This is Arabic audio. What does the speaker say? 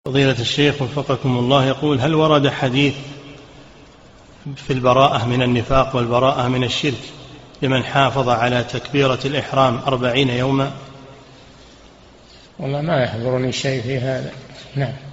فضيلة الشيخ وفقكم الله، يقول: هل ورد حديث في البراءة من النفاق والبراءة من الشرك لمن حافظ على تكبيرة الإحرام 40 يوما؟ والله ما يحضرني شيء في هذا. نعم.